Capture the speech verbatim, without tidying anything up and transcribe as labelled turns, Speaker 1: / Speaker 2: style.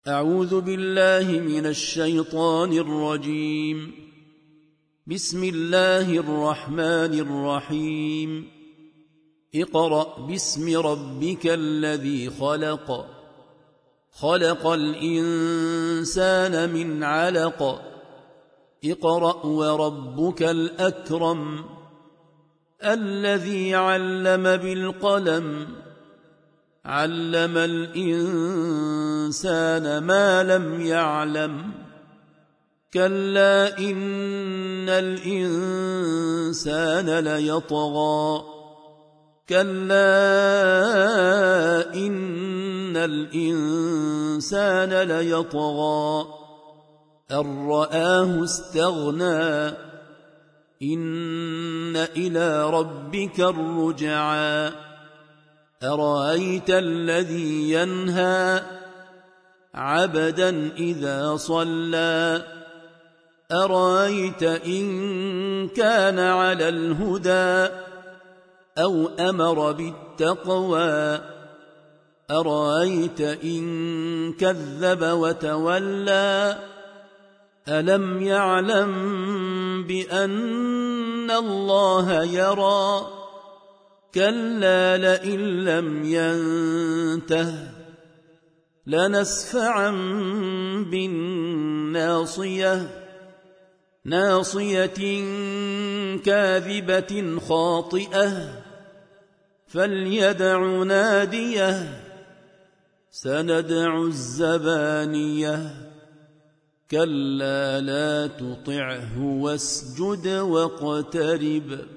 Speaker 1: أعوذ بالله من الشيطان الرجيم. بسم الله الرحمن الرحيم. اقرأ باسم ربك الذي خلق خلق الإنسان من علق اقرأ وربك الأكرم الذي علم بالقلم علم الإنسان ما لم يعلم كلا إن الإنسان ليطغى كلا إن الإنسان ليطغى أن رآه استغنى إن إلى ربك الرجعى أرأيت الذي ينهى عبدا إذا صلى أرأيت إن كان على الهدى أو أمر بالتقوى أرأيت إن كذب وتولى ألم يعلم بأن الله يرى كلا لئن لم ينته لنسفعا بالناصية ناصية كاذبة خاطئة فليدع ناديه سندع الزبانية كلا لا تطعه واسجد واقترب